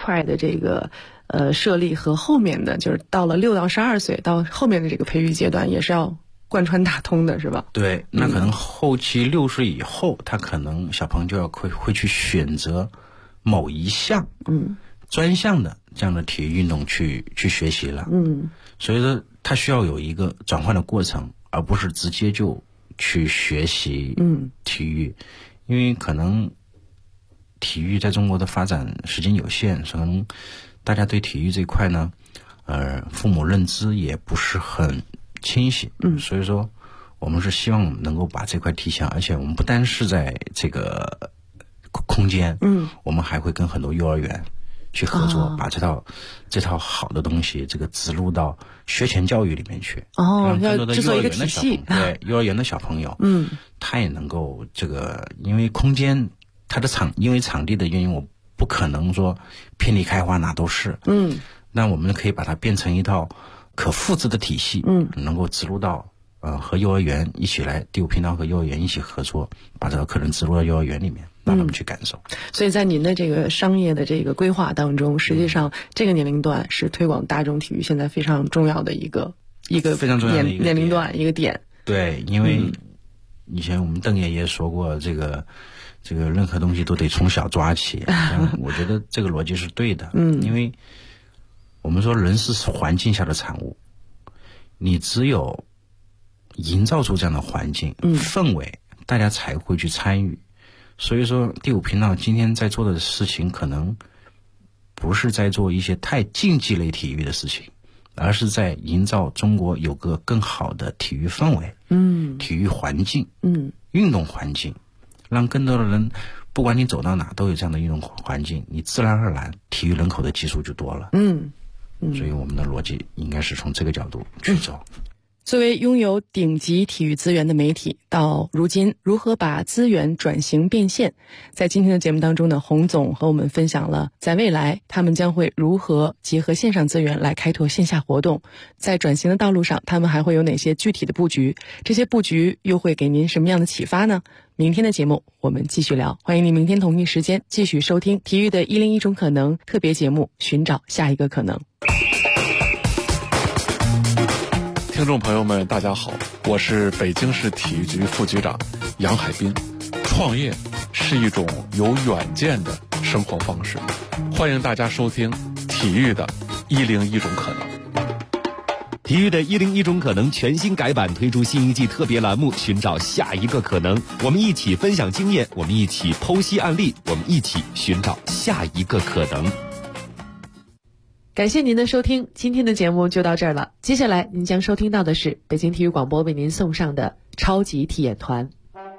块的这个设立和后面的就是到了6到12岁到后面的这个培育阶段也是要贯穿打通的，是吧？ 对，那可能后期6岁以后，他可能小朋友就会去选择某一项专项的这样的体育运动去学习了。所以说他需要有一个转换的过程，而不是直接就去学习体育。因为可能体育在中国的发展时间有限，可能大家对体育这一块呢父母认知也不是很清晰。所以说我们是希望能够把这块提强，而且我们不单是在这个空间，我们还会跟很多幼儿园去合作，把这套好的东西这个植入到学前教育里面去。让更多的幼儿园的小朋友，对幼儿园的小朋友，他也能够这个，因为空间它的因为场地的原因，我不可能说遍地开花哪都是。那我们可以把它变成一套可复制的体系，能够植入到和幼儿园一起来，第5频道和幼儿园一起合作，把这个课程植入到幼儿园里面，让他们去感受。 所以在您的这个商业的这个规划当中，实际上这个年龄段是推广大众体育现在非常重要的一个非常重要的年龄段一个点。 对，因为以前我们邓爷爷说过，这个任何东西都得从小抓起。我觉得这个逻辑是对的。因为我们说人是环境下的产物，你只有营造出这样的环境氛围，大家才会去参与。所以说第5频道今天在做的事情，可能不是在做一些太竞技类体育的事情，而是在营造中国有个更好的体育氛围，体育环境，运动环境，让更多的人，不管你走到哪都有这样的运动环境，你自然而然体育人口的基数就多了。所以我们的逻辑应该是从这个角度去走。 作为拥有顶级体育资源的媒体，到如今如何把资源转型变现，在今天的节目当中呢，洪总和我们分享了在未来他们将会如何结合线上资源来开拓线下活动，在转型的道路上他们还会有哪些具体的布局，这些布局又会给您什么样的启发呢？明天的节目我们继续聊，欢迎您明天同一时间继续收听体育的101种可能特别节目，寻找下一个可能。 听众朋友们大家好，我是北京市体育局副局长杨海滨。创业是一种有远见的生活方式，欢迎大家收听体育的101种可能。 体育的101种可能全新改版，推出新一季特别栏目，寻找下一个可能。我们一起分享经验，我们一起剖析案例，我们一起寻找下一个可能。 感谢您的收听，今天的节目就到这儿了。接下来您将收听到的是北京体育广播为您送上的超级体验团。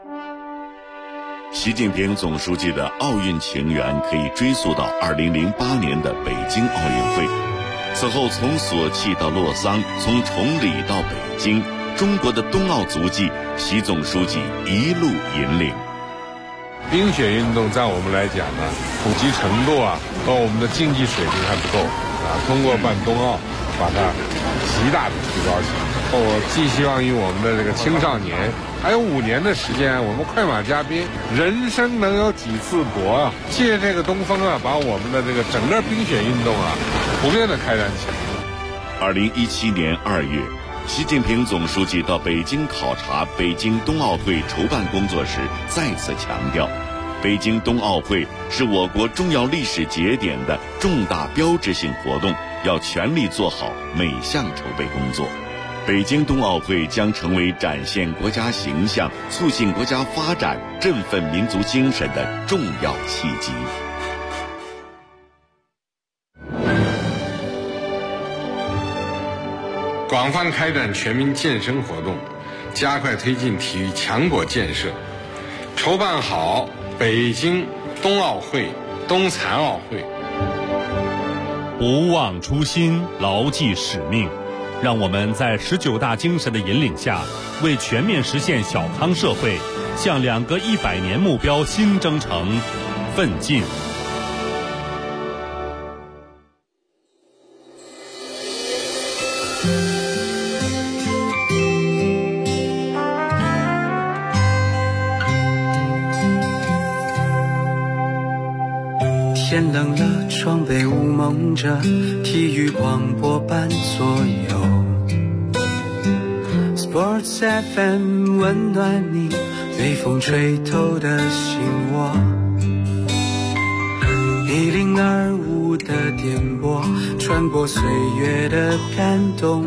习近平总书记的奥运情缘可以追溯到2008年的北京奥运会。此后从索契到洛桑，从崇礼到北京，中国的冬奥足迹，习总书记一路引领。 冰雪运动在我们来讲呢，普及程度和我们的竞技水平还不够通过办冬奥把它极大的提高起来。我寄希望于我们的这个青少年，还有5年的时间，我们快马加鞭，人生能有几次搏借这个东风把我们的这个整个冰雪运动普遍的开展起来。 2017年2月，习近平总书记到北京考察北京冬奥会筹办工作时，再次强调，北京冬奥会是我国重要历史节点的重大标志性活动，要全力做好每项筹备工作。北京冬奥会将成为展现国家形象、促进国家发展、振奋民族精神的重要契机。 广泛开展全民健身活动，加快推进体育强国建设，筹办好北京冬奥会、冬残奥会。 不忘初心，牢记使命，让我们在19大精神的引领下，为全面实现小康社会，向2个100年目标新征程奋进。 天天冷了，窗被雾蒙着，体育广播伴左右。Sports FM 温暖你被风吹透的心窝。102.5的电波，传播岁月的感动，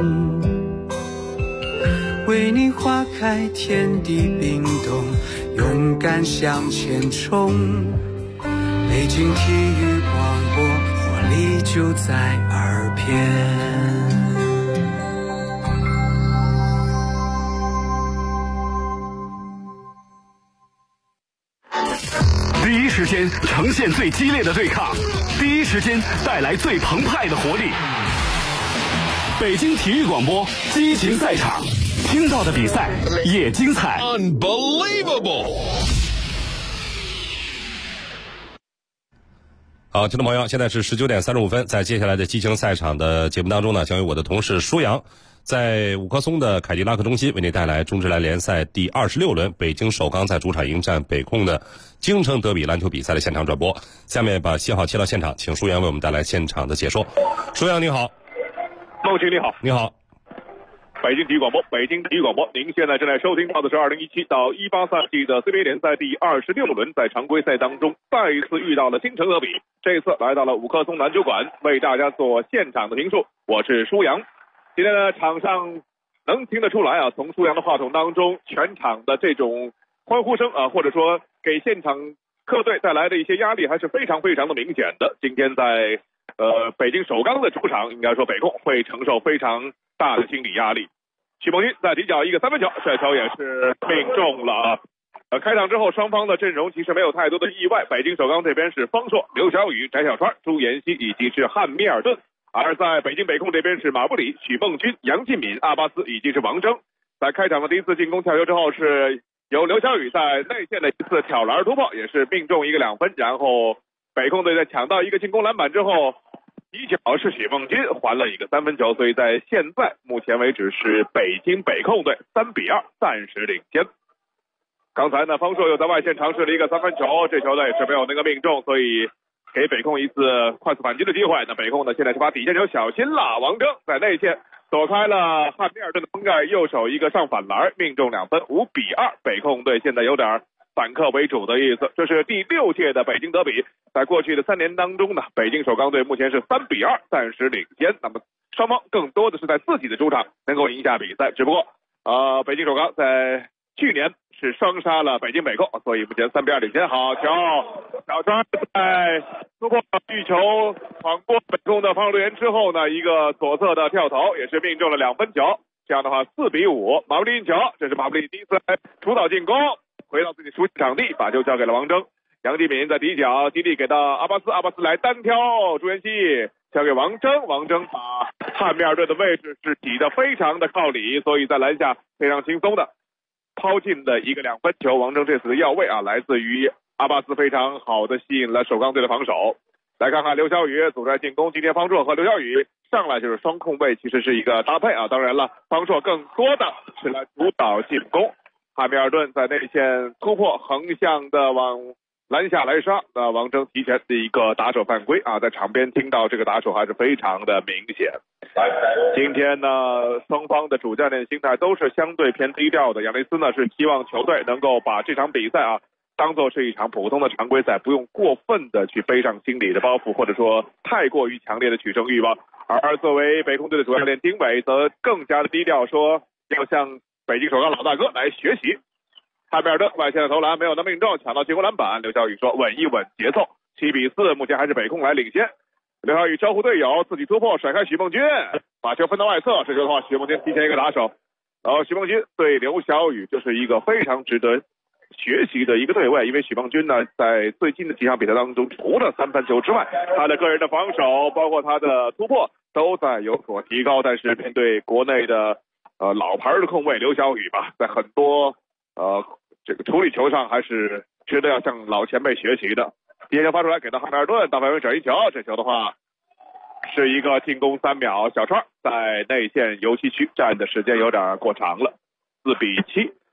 为你花开天地冰冻，勇敢向前冲。北京体育广播，活力就在耳边。 第一时间呈现最激烈的对抗，第一时间带来最澎湃的活力。北京体育广播，激情赛场，听到的比赛也精彩。Unbelievable！ 好，听众朋友，现在是19点35分，在接下来的激情赛场的节目当中呢，将由我的同事舒阳在五棵松的凯迪拉克中心为您带来中职篮联赛第26轮北京首钢在主场迎战北控的京城德比篮球比赛的现场转播。下面把信号切到现场，请舒阳为我们带来现场的解说。舒阳你好。 孟晴你好。 你好。 北京体育广播，北京体育广播，您现在正在收听到的是2017到18赛季的 CBA 联赛第26轮，在常规赛当中再一次遇到了京城德比，这次来到了五棵松篮球馆为大家做现场的评述。我是舒阳。今天呢，场上能听得出来啊，从舒阳的话筒当中，全场的这种欢呼声啊，或者说给现场客队带来的一些压力还是非常非常的明显的。今天在北京首钢的主场，应该说北控会承受非常大的心理压力。许梦军在底角一个三分球，这球也是命中了。开场之后，双方的阵容其实没有太多的意外。北京首钢这边是方硕、刘晓宇、翟小川、朱妍希以及是汉密尔顿，而在北京北控这边是马布里、许梦军、杨进敏、阿巴斯以及是王铮。在开场的第一次进攻跳球之后，是由刘晓宇在内线的一次挑篮突破，也是命中一个2分。然后北控队在抢到一个进攻篮板之后，底角是许梦军还了一个3分球，所以在现在目前为止是北京北控队3-2暂时领先。刚才呢，方硕又在外线尝试了一个3分球，这球呢也是没有那个命中，所以给北控一次快速反击的机会。那北控呢现在是把底线球小心了，王铮在内线躲开了汉密尔顿的封盖，右手一个上反篮命中2分，5-2。北控队现在有点反客为主的意思。这是第6届的北京德比，在过去的3年当中呢，北京首钢队目前是3-2暂时领先。那么双方更多的是在自己的主场能够赢下比赛，只不过北京首钢在去年是双杀了北京北控，所以目前3-2领先。好球，小川在突破欲球闯过北控的防守队员之后呢，一个左侧的跳投也是命中了2分球。这样的话4-5，马布里进球，这是马布里第一次来主导进攻，回到自己熟悉场地，把球交给了王铮。杨继敏在底角基地给到阿巴斯，阿巴斯来单挑朱妍希，交给王铮，王铮把汉密尔顿的位置是挤得非常的靠里，所以在篮下非常轻松的抛进的一个2分球。王铮这次的要位啊，来自于阿巴斯非常好的吸引了首钢队的防守。来看看刘晓宇组织进攻，今天方硕和刘晓宇上来就是双控卫，其实是一个搭配啊。当然了，方硕更多的是来主导进攻。汉密尔顿在内线突破，横向的往篮下来杀，那王铮提前的一个打手犯规啊，在场边听到这个打手还是非常的明显。今天呢，双方的主教练心态都是相对偏低调的。杨雷斯呢是希望球队能够把这场比赛啊当做是一场普通的常规赛，不用过分的去背上心理的包袱，或者说太过于强烈的取胜欲望。而作为北控队的主教练丁伟则更加的低调，说要向北京首钢老大哥来学习。汉密尔顿外线的投篮没有能命中，抢到进攻篮板。刘晓宇说稳一稳节奏。7-4，目前还是北控来领先。刘晓宇招呼队友自己突破，甩开许梦军，把球分到外侧。这球的话，许梦军提前一个打手，然后许梦军对刘晓宇就是一个非常值得学习的一个对位，因为许梦军呢在最近的几场比赛当中，除了3分球之外，他的个人的防守包括他的突破都在有所提高。但是面对国内的老牌的控卫刘晓宇吧，在很多这个处理球上还是值得要向老前辈学习的。第一球发出来给到汉密尔顿，大范围转移球，这球的话是一个进攻3秒，小川在内线油漆区站的时间有点过长了。4-7。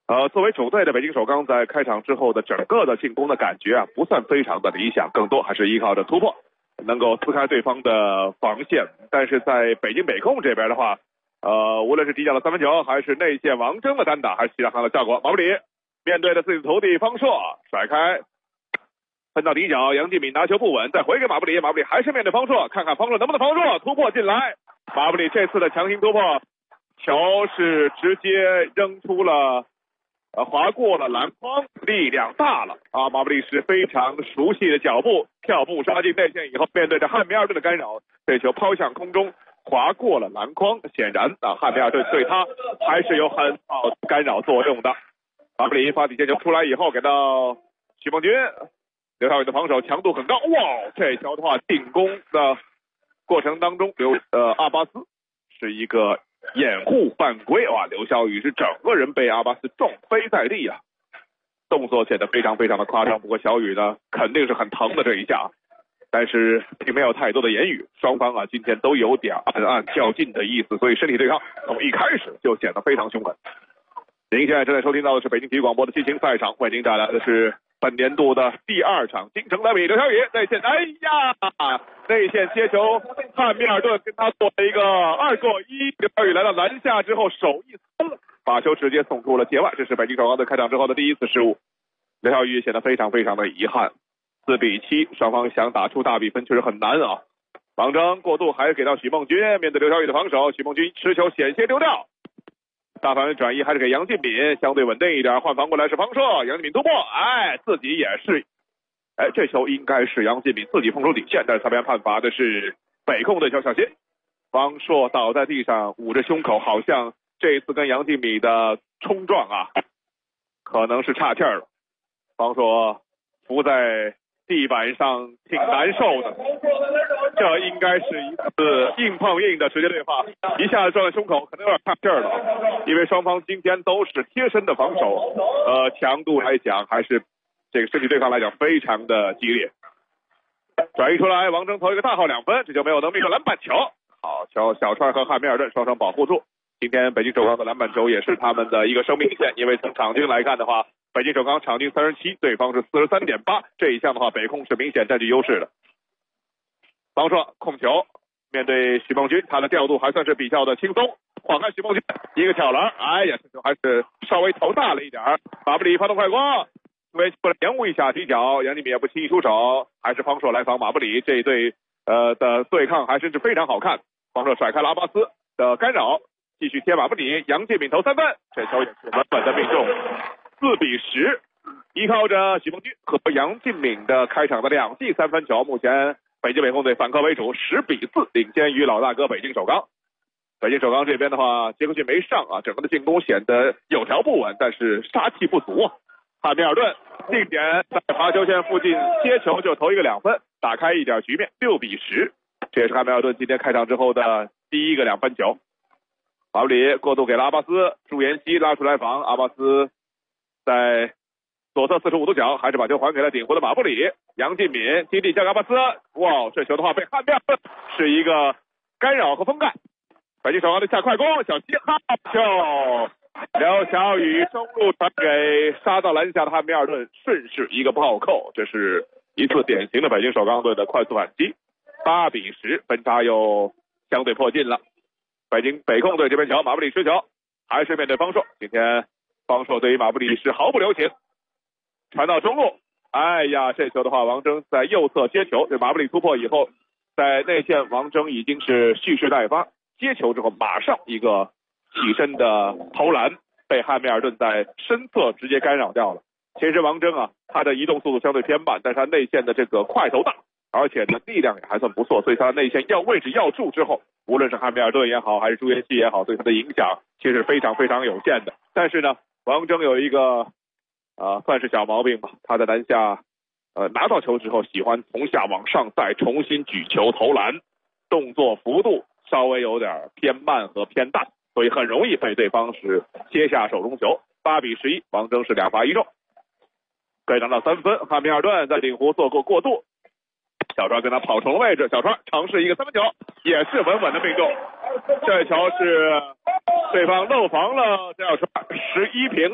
作为主队的北京首钢在开场之后的整个的进攻的感觉啊，不算非常的理想，更多还是依靠着突破，能够撕开对方的防线。但是在北京北控这边的话，无论是底角的三分球，还是内线王铮的单打，还是其他上的效果，马布里面对着自己的徒弟方硕，甩开，喷到底角，杨继敏拿球不稳，再回给马布里，马布里还是面对方硕，看看方硕能不能防住突破进来。马布里这次的强行突破，球是直接扔出了。划过了篮筐，力量大了啊！马布里是非常熟悉的脚步，跳步杀进内线以后，面对着汉密尔顿的干扰，这球抛向空中，划过了篮筐。显然啊，汉密尔顿对他还是有很好的干扰作用的。马布里发底线球出来以后，给到许梦军，刘晓宇的防守强度很高，哇！这球的话，进攻的过程当中，阿巴斯是一个掩护犯规，哇！刘晓宇是整个人被阿巴斯撞飞在地啊，动作显得非常非常的夸张。不过小宇呢，肯定是很疼的这一下，但是并没有太多的言语。双方啊，今天都有点暗较劲的意思，所以身体对抗从一开始就显得非常凶狠。您现在正在收听到的是北京体育广播的激情赛场，为您带来的是本年度的第2场京城德比。刘晓宇内线，哎呀，内线接球，汉密尔顿跟他做了一个2过1。刘晓宇来到篮下之后，手一松，把球直接送出了界外。这是北京首钢队开场之后的第一次失误，刘晓宇显得非常非常的遗憾。4比7，双方想打出大比分确实很难啊。王铮过渡还是给到许梦军，面对刘晓宇的防守，许梦军持球险些丢掉。大范围转移还是给杨进敏，相对稳定一点，换防过来是方硕，杨进敏突破，自己也是，这球应该是杨进敏自己碰出底线，但是裁判判罚的是北控队小心。方硕倒在地上捂着胸口，好像这一次跟杨进敏的冲撞啊，可能是岔气了。方硕伏在地板上挺难受的，这应该是一次硬碰硬的直接对话，一下子撞在胸口，可能有点岔气了。因为双方今天都是贴身的防守，强度来讲还是这个身体对抗来讲非常的激烈。转移出来，王铮投一个大号2分，这就没有能命中篮板球。好球，小川和汉密尔顿双双保护住。今天北京首钢的篮板球也是他们的一个生命线，因为从场均来看的话，北京首钢场均37，对方是43.8，这一项的话北控是明显占据优势的。方硕控球，面对许梦军，他的调度还算是比较的轻松，晃开许梦军一个挑篮，这球还是稍微头大了一点。马布里发动快攻，因为过来延误一下底角，杨继敏也不轻易出手，还是方硕来防马布里，这一对的对抗还真是非常好看。方硕甩开了阿巴斯的干扰，继续贴马布里，杨继敏投3分，这球也是稳稳的命中。4比10，依靠着许梦军和杨进敏的开场的2记3分球，目前北京北控队反客为主，10比4领先于老大哥北京首钢。北京首钢这边的话，杰克逊没上啊，整个的进攻显得有条不紊，但是杀气不足啊。汉密尔顿定点在罚球线附近接球就投一个2分，打开一点局面，6比10，这也是汉密尔顿今天开场之后的第一个2分球。马布里过渡给了阿巴斯，朱延熙拉出来防，阿巴斯在左侧45度角，还是把球还给了顶弧的马布里。杨进敏基地交给阿巴斯，哇，这球的话被汉密尔顿是一个干扰和封盖。北京首钢的下快攻，小西好球，刘晓宇中路传给杀到篮下的汉密尔顿，顺势一个暴扣，这是一次典型的北京首钢队的快速反击。8比10，分差又相对迫近了。北京北控队这边球，马布里持球，还是面对方硕。今天方硕对于马布里是毫不留情，传到中路，这球的话，王铮在右侧接球，对马布里突破以后，在内线王铮已经是蓄势待发，接球之后马上一个起身的投篮，被汉密尔顿在身侧直接干扰掉了。其实王铮啊，他的移动速度相对偏慢，但是他内线的这个块头大，而且呢力量也还算不错，所以他的内线位置要住之后，无论是汉密尔顿也好，还是朱延熙也好，对他的影响其实非常非常有限的。但是呢，王铮有一个算是小毛病吧，他在篮下拿到球之后，喜欢从下往上再重新举球投篮，动作幅度稍微有点偏慢和偏大，所以很容易被对方是接下手中球。8比11，王铮是2罚1中，可以拿到3分。汉密尔顿在顶弧做过渡，小川跟他跑重了位置，小川尝试一个3分球，也是稳稳的命中。这球是对方漏防了，这小川11平了。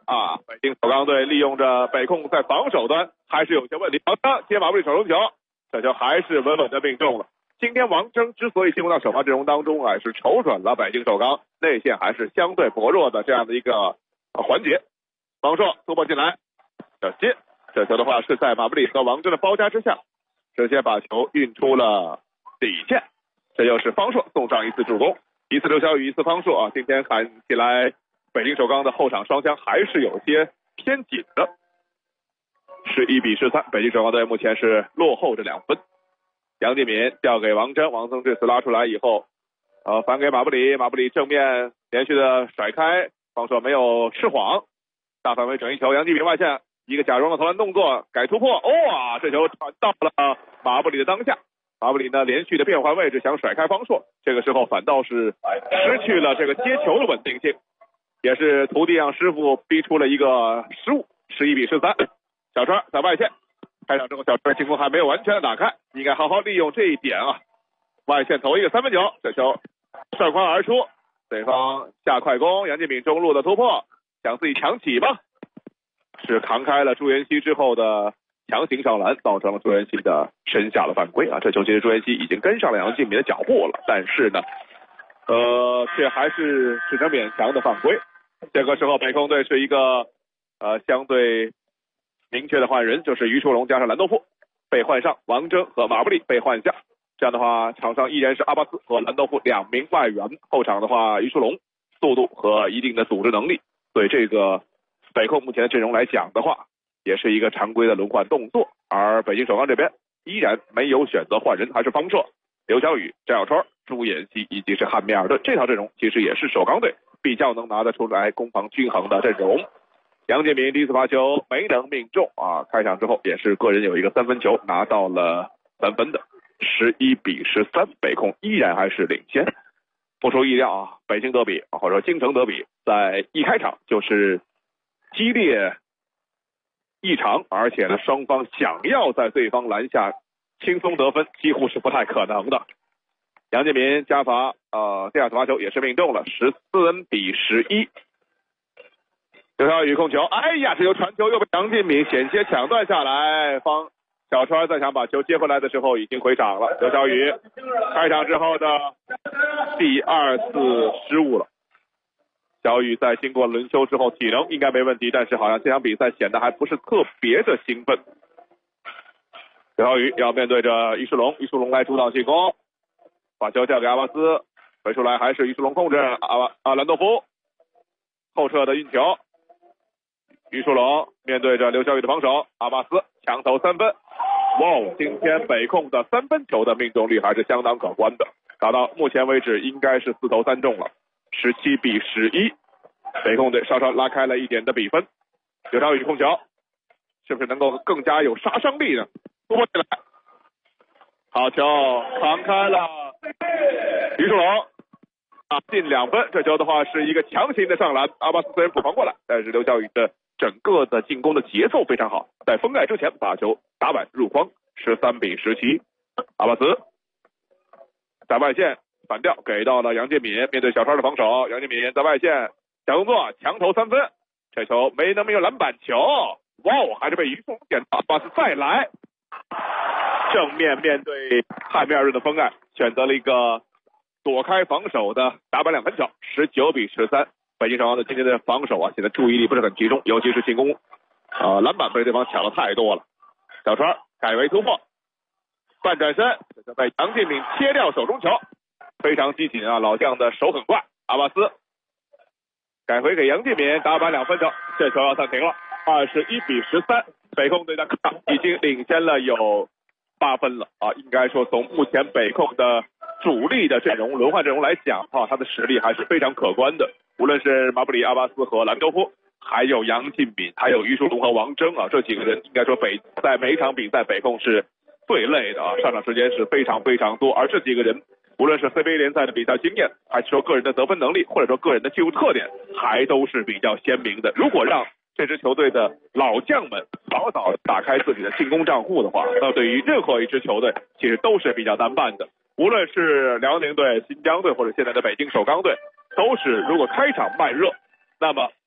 啊，北京首钢队利用着北控在防守端还是有些问题。好的，接马布里手中球，这球还是稳稳的命中了。今天王铮之所以进入到首发阵容当中啊，是瞅准了北京首钢内线还是相对薄弱的这样的一个环节。方硕突破进来，小接，这球的话是在马布里和王铮的包夹之下，直接把球运出了底线。这又是方硕送上一次助攻，一次刘晓宇，一次方硕啊。今天看起来北京首钢的后场双枪还是有些偏紧的。11比13，北京首钢队目前是落后着2分。杨继敏调给王铮，王铮这次拉出来以后，反给马布里，马布里正面连续的甩开，方硕没有释谎，大范围整一球，杨继敏外线一个假装的投篮动作，改突破，哇，这球传到了马布里的当下。马布里呢连续的变换位置想甩开方硕，这个时候反倒是失去了这个接球的稳定性，也是徒弟让师傅逼出了一个失误。11比13，小川在外线开场之后，小川进攻还没有完全的打开，应该好好利用这一点啊。外线投一个3分球，这球上框而出，对方下快攻，杨继敏中路的突破，想自己强起吧，是扛开了朱彦西之后的强行上篮，造成了朱彦西的身下的犯规啊。这球其实朱彦西已经跟上了杨继敏的脚步了，但是呢却还是只能勉强的犯规。这个时候北控队是一个相对明确的换人，就是于树龙加上兰多夫被换上，王铮和马布里被换下。这样的话场上依然是阿巴斯和兰多夫2名外援，后场的话于树龙速度和一定的组织能力，对这个北控目前的阵容来讲的话也是一个常规的轮换动作。而北京首钢这边依然没有选择换人，还是方硕、刘晓宇、张小川、朱彦西以及是汉密尔顿，这套阵容其实也是首钢队比较能拿得出来攻防均衡的阵容。杨建民第一次发球没能命中啊，开场之后也是个人有一个3分球拿到了3分的。11比13，北控依然还是领先。不出意料啊，北京德比或者说京城德比在一开场就是激烈异常，而且呢双方想要在对方篮下轻松得分几乎是不太可能的。杨建民加罚第二次罚球也是命中了，14比11。刘晓宇控球，哎呀，这球传球又被杨建民险些抢断下来，小川在想把球接回来的时候已经回场了。刘晓宇开场之后的第2次失误了。小宇在经过轮休之后体能应该没问题，但是好像这场比赛显得还不是特别的兴奋。刘晓宇要面对着于树龙，于树龙来主导进攻，把球交给阿巴斯，回出来还是于树龙控制，兰多夫后撤的运球，于树龙面对着刘晓宇的防守，阿巴斯抢投3分。哇，今天北控的3分球的命中率还是相当可观的，达到目前为止应该是4投3中了，17比11。北控队稍稍拉开了一点的比分。刘晓宇控球是不是能够更加有杀伤力呢？突破起来，好球扛开了于树龙进2分。这球的话是一个强行的上篮，阿巴斯虽然补防过来，但是刘晓宇的整个的进攻的节奏非常好，在封盖之前把球打板入筐，13比17。阿巴斯在外线反掉给到了杨建敏，面对小川的防守，杨建敏在外线小动作强投3分，这球没能有篮板球，哇，还是被于树龙捡到。阿巴斯再来，正面面对汉密尔顿的封盖，选择了一个躲开防守的打板2分球，19比13。北京首钢的今天的防守现在注意力不是很集中，尤其是进攻篮板被对方抢的太多了。小川改为突破，半转身被杨建敏切掉手中球，非常激进啊，老将的手很快。阿巴斯改回给杨建敏打板2分球，这球要暂停了，21比13。北控队的已经领先了有8分了啊，应该说从目前北控的主力的阵容轮换阵容来讲他的实力还是非常可观的。无论是马布里、阿巴斯和兰多夫，还有杨进敏，还有于树龙和王铮这几个人应该说在每一场比赛北控是最累的上场时间是非常非常多。而这几个人无论是 CBA 联赛的比赛经验，还是说个人的得分能力，或者说个人的技术特点，还都是比较鲜明的。如果让这支球队的老将们早早打开自己的进攻账户的话，那对于任何一支球队其实都是比较难办的。无论是辽宁队、新疆队，或者现在的北京首钢队，都是如果开场慢热，那么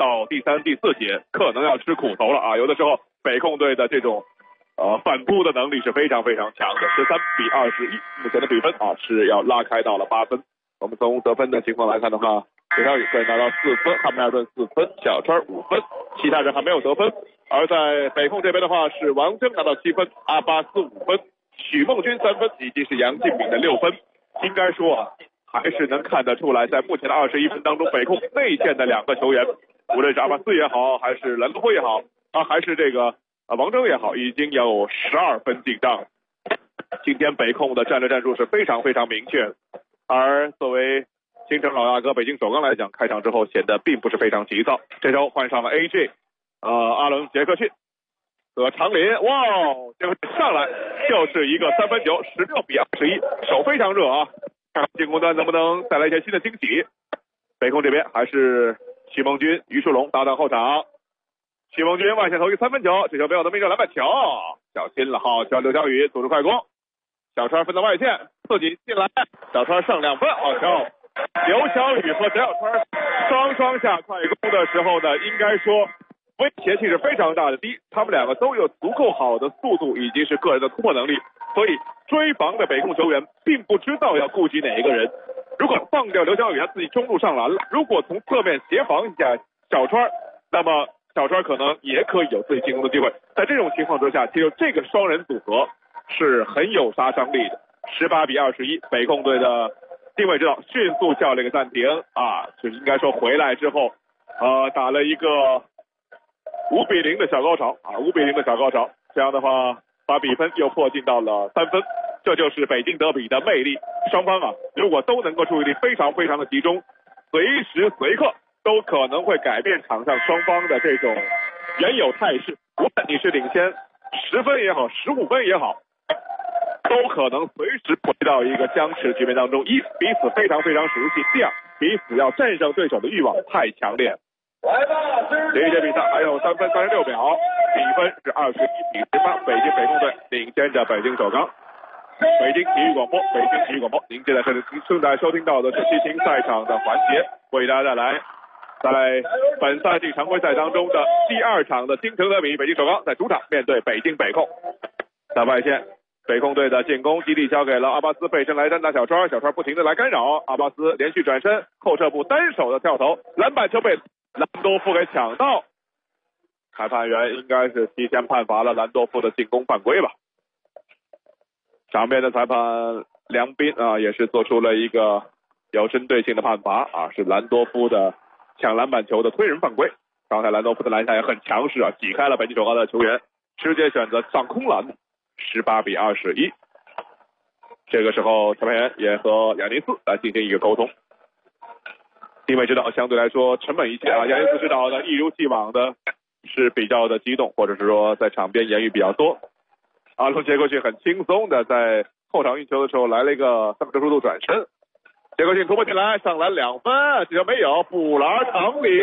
到第3、第4节可能要吃苦头了啊！有的时候北控队的这种反扑的能力是非常非常强的。13-21，目前的比分啊是要拉开到了8分。我们从得分的情况来看的话，刘小雨可以拿到4分，汉密尔顿4分，小川5分，其他人还没有得分。而在北控这边的话，是王铮拿到7分，阿巴斯5分，许梦军3分，以及是杨敬敏的6分。应该说啊，还是能看得出来，在目前的21分当中，北控内线的2个球员，无论是阿巴斯也好，还是兰多夫也好，还是这个王铮也好，已经有12分进账。今天北控的战略战术是非常非常明确，而作为新城老大哥北京首钢来讲，开场之后显得并不是非常急躁。这周换上了 AJ， 阿伦杰克逊和长林，哇，这个上来就是一个3分球，16-21，手非常热啊！看进攻端能不能带来一些新的惊喜。北控这边还是许梦军、于树龙搭档后场。许梦军外线投一3分球，这球没有得命中篮板球，小心了，好球！刘小雨组织快攻，小川分到外线，自己进来，小川上2分，好球！刘小雨和翟小川双双下快攻的时候呢，应该说威胁性是非常大的。第一，他们2个都有足够好的速度以及是个人的突破能力，所以追防的北控球员并不知道要顾及哪一个人。如果放掉刘小雨，他自己中路上篮了，如果从侧面协防一下小川，那么小川可能也可以有自己进攻的机会。在这种情况之下，其实这个双人组合是很有杀伤力的。18-21，北控队的定位指导迅速叫了一个暂停啊，就是应该说回来之后，打了一个5-0的小高潮啊，5-0的小高潮。这样的话，把比分又迫近到了3分，这就是北京德比的魅力。双方啊，如果都能够注意力非常非常的集中，随时随刻都可能会改变场上双方的这种原有态势。无论你是领先10分也好，15分也好，都可能随时回到一个僵持局面当中。一，彼此非常非常熟悉；第二，彼此要战胜对手的欲望太强烈。这一节比赛还有3分36秒，比分是21-18，北京北控队领先着北京首钢。北京体育广播，北京体育广播，您现在正在收听到的是激情赛场的环节，为大家带来本赛季常规赛当中的第2场的京城德比，北京首钢在主场面对北京北控。在外线，北控队的进攻基地交给了阿巴斯，背身来单打小川，小川不停的来干扰，阿巴斯连续转身后撤步单手的跳投，篮板球被兰多夫给抢到。裁判员应该是提前判罚了兰多夫的进攻犯规吧。场边的裁判梁斌啊，也是做出了一个有针对性的判罚啊，是兰多夫的抢篮板球的推人犯规。刚才兰多夫的篮下也很强势啊，挤开了北京首钢的球员，直接选择上空篮，18-21。这个时候裁判员也和亚尼斯来进行一个沟通。定位指导相对来说沉稳一些啊，亚尼斯指导的一如既往的是比较的激动，或者是说在场边言语比较多。阿伦杰克逊很轻松的在后场运球的时候来了一个360度转身，杰克逊突破进来上篮2分，这球没有，布拉长林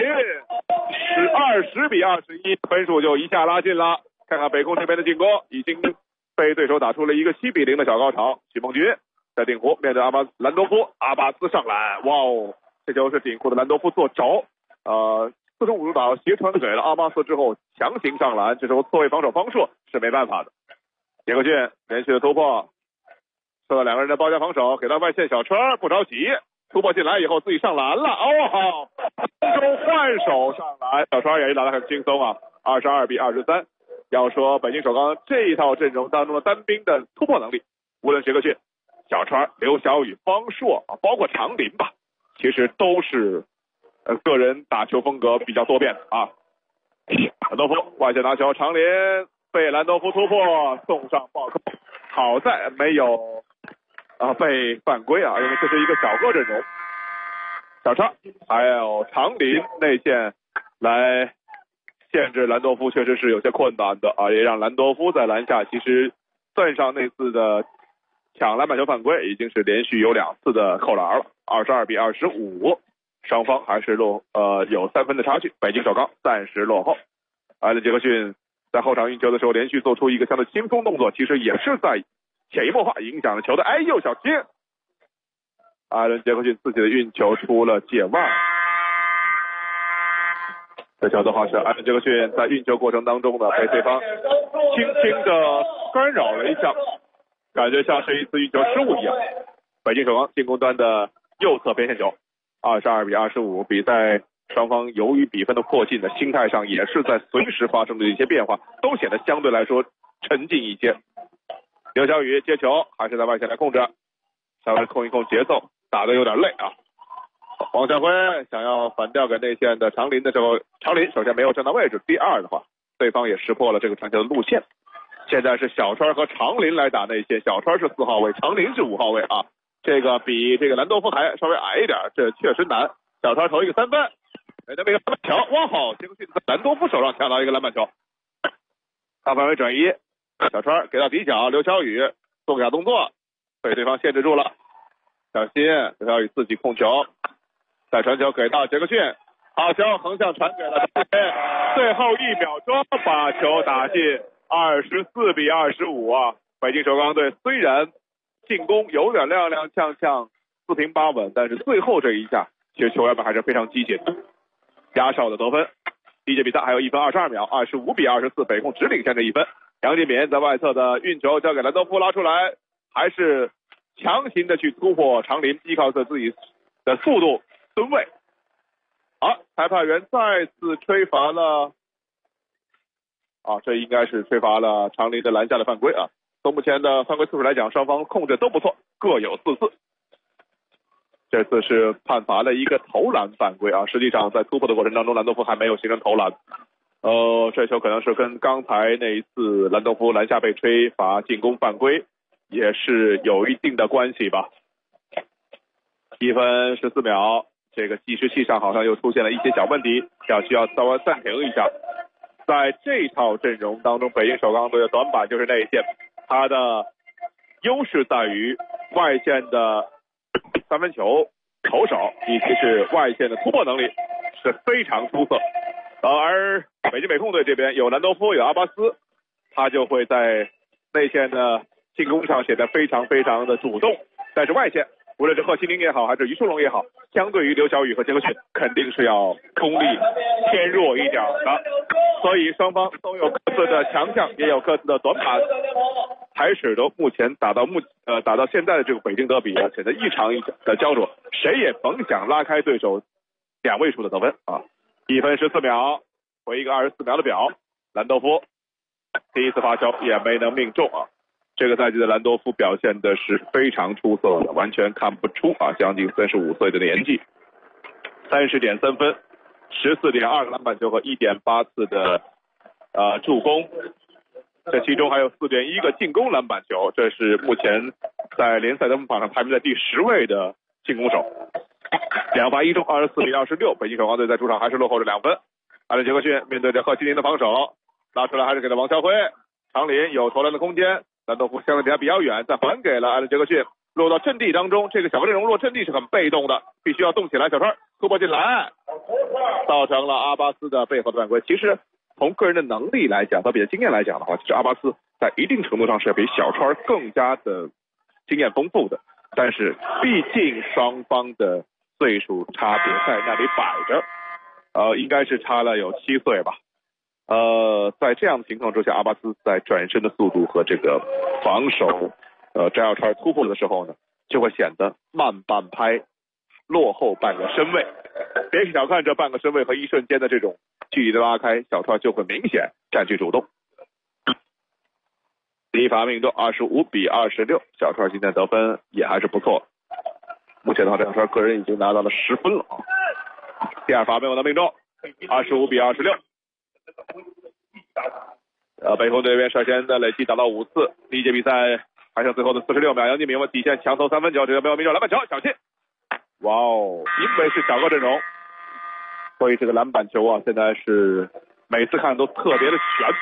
，20-21，分数就一下拉近了。看看北控这边的进攻已经被对手打出了一个7-0的小高潮。许梦军在顶弧面对兰多夫，阿巴斯上篮，哇哦，这球是顶弧的兰多夫做着，45度打斜传给了阿巴斯之后强行上篮，这时候错位防守方式是没办法的。杰克逊连续的突破，受到2个人的包夹防守，给到外线小川不着急，突破进来以后自己上篮了，哦，中换手上篮，小川也是打得很轻松啊，22-23。要说北京首钢这一套阵容当中的单兵的突破能力，无论杰克逊、小川、刘小雨、方硕啊，包括长林吧，其实都是个人打球风格比较多变的啊。兰多夫外线拿球，长林被兰多夫突破送上暴扣，好在没有被犯规啊，因为这是一个小个阵容。小川还有长林内线来限制兰多夫，确实是有些困难的啊，也让兰多夫在篮下其实算上那次的抢篮板球犯规，已经是连续有2次的扣篮了，22-25，双方还是有3分的差距，北京首钢暂时落后。艾伦杰克逊在后场运球的时候连续做出一个相对轻松动作，其实也是在潜移默化影响了球队。哎呦，小心！艾伦杰克逊自己的运球出了界外。 这球的话是安德杰克逊在运球过程当中呢，被对方轻轻的干扰了一下，感觉像是一次运球失误一样。北京首钢进攻端的右侧边线球，22-25，比赛双方由于比分的迫近的心态上也是在随时发生的一些变化，都显得相对来说沉静一些。刘晓宇接球还是在外线来控制，稍微控一控节奏，打得有点累啊。王家辉想要反调给内线的长林的时候，长林首先没有站到位置，第二的话，对方也识破了这个传球的路线。现在是小川和长林来打内线，小川是4号位，长林是5号位啊。这个比这个兰多夫还稍微矮一点，这确实难。小川投一个3分，给他们一个篮板球，哇好，杰克逊在兰多夫手上抢到一个篮板球，大范围转移，小川给到底角，刘晓宇动下动作，被对方限制住了，小心，刘晓宇自己控球，再传球给到杰克逊，好球横向传给了最后1秒钟把球打进，24-25啊！北京首钢队虽然进攻有点踉踉跄跄，4平8稳，但是最后这一下，其实球员们还是非常激进的，压哨的得分。第一节比赛还有1分22秒，25-24，北控只领先这1分。杨建敏在外侧的运球交给兰多夫拉出来，还是强行的去突破长林，依靠着自己的速度蹲位。好，裁判员再次吹罚了，这应该是吹罚了长林的篮下的犯规啊。从目前的犯规次数来讲，双方控制都不错，各有4次。这次是判罚了一个投篮犯规啊，实际上在突破的过程当中，兰多夫还没有形成投篮。这球可能是跟刚才那一次兰多夫篮下被吹罚进攻犯规也是有一定的关系吧。1分14秒，这个计时器上好像又出现了一些小问题，需要稍微暂停一下。在这套阵容当中，北京首钢队的短板就是内线，它的优势在于外线的3分球投手以及是外线的突破能力是非常出色。而北京北控队这边有兰多夫有阿巴斯，他就会在内线的进攻上显得非常非常的主动，但是外线无论是贺新林也好还是于树龙也好，相对于刘晓宇和杰克逊肯定是要功力偏弱一点的，所以双方都有各自的强项，也有各自的短板，才使得目前打到现在的这个北京德比显得异常的焦灼，谁也甭想拉开对手2位数的得分啊。1分14秒，回一个24秒的表，兰多夫第一次发球也没能命中啊。这个赛季的兰多夫表现的是非常出色的，完全看不出将近35岁的年纪。30.3分，14.2个篮板球和1.8次的助攻，这其中还有4.1个进攻篮板球，这是目前在联赛得分榜上排名在第10位的进攻手。2罚1中，24-26，北京首钢队在主场还是落后着2分。艾伦杰克逊面对着贺新林的防守，拉出来还是给了王乔辉，长林有投篮的空间，兰多夫相对比较远，再还给了艾伦杰克逊，落到阵地当中。这个小个阵容落阵地是很被动的，必须要动起来。小川突破进来，造成了阿巴斯的背后的犯规。其实从个人的能力来讲和比较经验来讲的话，其实阿巴斯在一定程度上是比小川更加的经验丰富的，但是毕竟双方的岁数差别在那里摆着，应该是差了有7岁吧。在这样的情况之下，阿巴斯在转身的速度和这个防守翟小川突破的时候呢，就会显得慢半拍，落后半个身位。别小看这半个身位和一瞬间的这种距离的拉开，小川就会明显占据主动。第一罚命中25-26，小川今天得分也还是不错。目前的话，这小川个人已经拿到了10分了。第二罚没有能命中，25-26。北控队这边率先的累计打到5次，第一节比赛还剩最后的46秒，杨敬明底线强投3分球，这个没有命中，篮板球小心。哇哦，因为是小个阵容，所以这个篮板球现在是每次看都特别的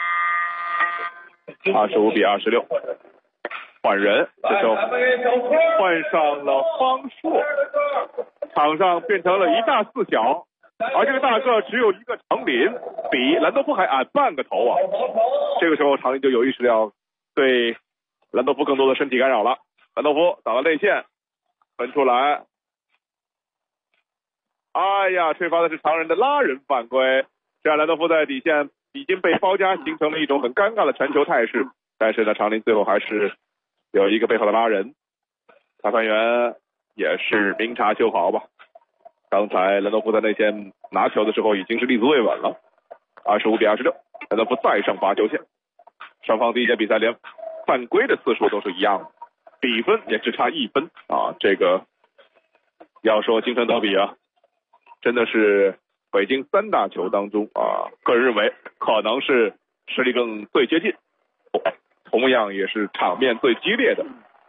悬。25-26，换人，这球换上了方硕，场上变成了1大4小，而这个大个只有一个长林，比兰多夫还矮半个头啊！这个时候长林就有意识要对兰多夫更多的身体干扰了。兰多夫打到内线，分出来，哎呀，吹罚的是常人的拉人犯规， 这样兰多夫在底线已经被包夹，形成了一种很尴尬的传球态势。但是呢，长林最后还是有一个背后的拉人，裁判员也是明察秋毫吧。刚才兰多夫在内线拿球的时候已经是立足未稳了，25-26，兰多夫再上罚球线。双方第一节比赛连犯规的次数都是一样的，比分也只差1分啊！这个要说京城德比啊，真的是北京3大球当中啊，个人认为可能是实力更最接近，同样也是场面最激烈的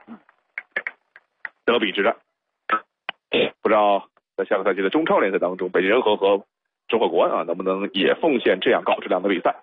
德比之战。不知道在下个赛季的中超联赛当中，北京人和中赫国安啊，能不能也奉献这样高质量的比赛？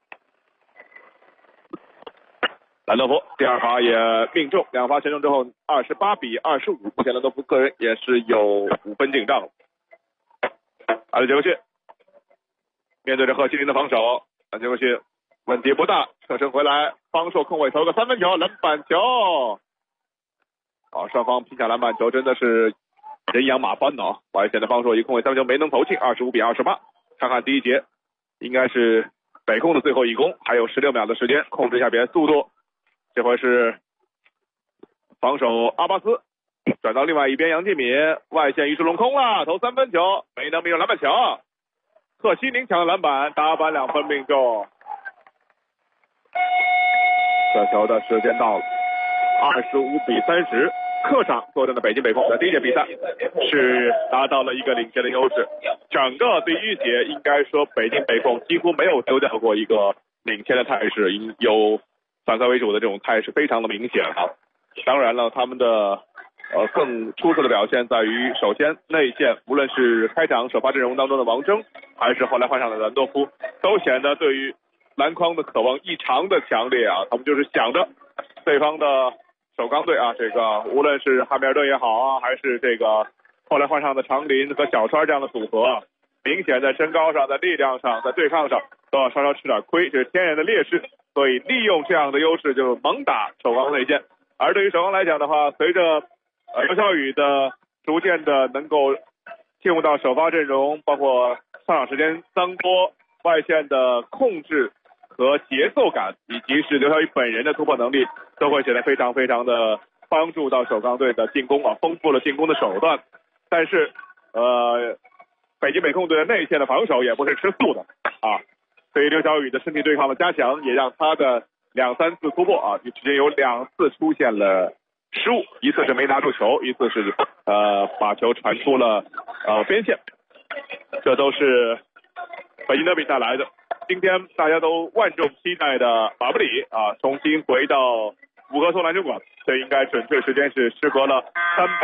兰多夫第二罚也命中，2罚全中之后28-25，目前兰多夫个人也是有5分进账。阿里杰克逊面对着贺西林的防守，杰克逊问题不大，侧身回来，方硕空位投个3分球，篮板球。双方拼抢篮板球真的是人仰马翻啊！外线的方硕一空位3分球没能投进，25-28。看看第一节，应该是北控的最后一攻，还有16秒的时间，控制一下比赛速度。这回是防守阿巴斯转到另外一边，杨继敏外线一出龙空了，投3分球没能命中篮板球。贺西宁抢篮板，打板2分命中。这球的时间到了，25-30，客场作战的北京北控在第一节比赛是拿到了一个领先的优势。整个第一节应该说北京北控几乎没有丢掉过一个领先的态势，有反客为主的这种态势非常的明显啊。当然了，他们的更出色的表现在于，首先内线无论是开场首发阵容当中的王铮，还是后来换上的兰多夫，都显得对于篮筐的渴望异常的强烈啊。他们就是想着对方的首钢队啊，这个无论是哈密尔顿也好啊，还是这个后来换上的长林和小川这样的组合啊，明显在身高上、在力量上、在对抗上都要稍稍吃点亏，这是天然的劣势。所以利用这样的优势就猛打首钢内线。而对于首钢来讲的话，随着刘晓宇的逐渐的能够进入到首发阵容，包括上场时间增多，外线的控制和节奏感，以及是刘晓宇本人的突破能力，都会显得非常非常的帮助到首钢队的进攻啊，丰富了进攻的手段。但是北京北控队的内线的防守也不是吃素的啊。对于刘晓宇的身体对抗的加强，也让他的2-3次突破啊，之间有2次出现了失误，一次是没拿住球，一次是把球传出了边线，这都是北京德比带来的。今天大家都万众期待的马布里啊，重新回到五棵松篮球馆，这应该准确时间是时隔了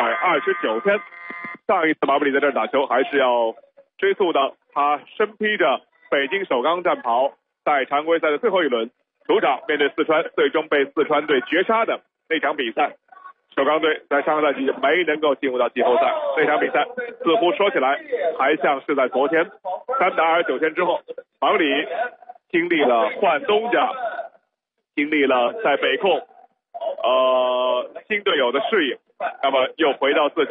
329天。上一次马布里在这儿打球，还是要追溯到他身披着北京首钢战袍，在常规赛的最后一轮主场面对四川，最终被四川队绝杀的那场比赛。首钢队在上个赛季没能够进入到季后赛，那场比赛似乎说起来还像是在昨天。329天之后，马布里经历了换东家，经历了在北控新队友的适应，那么又回到自己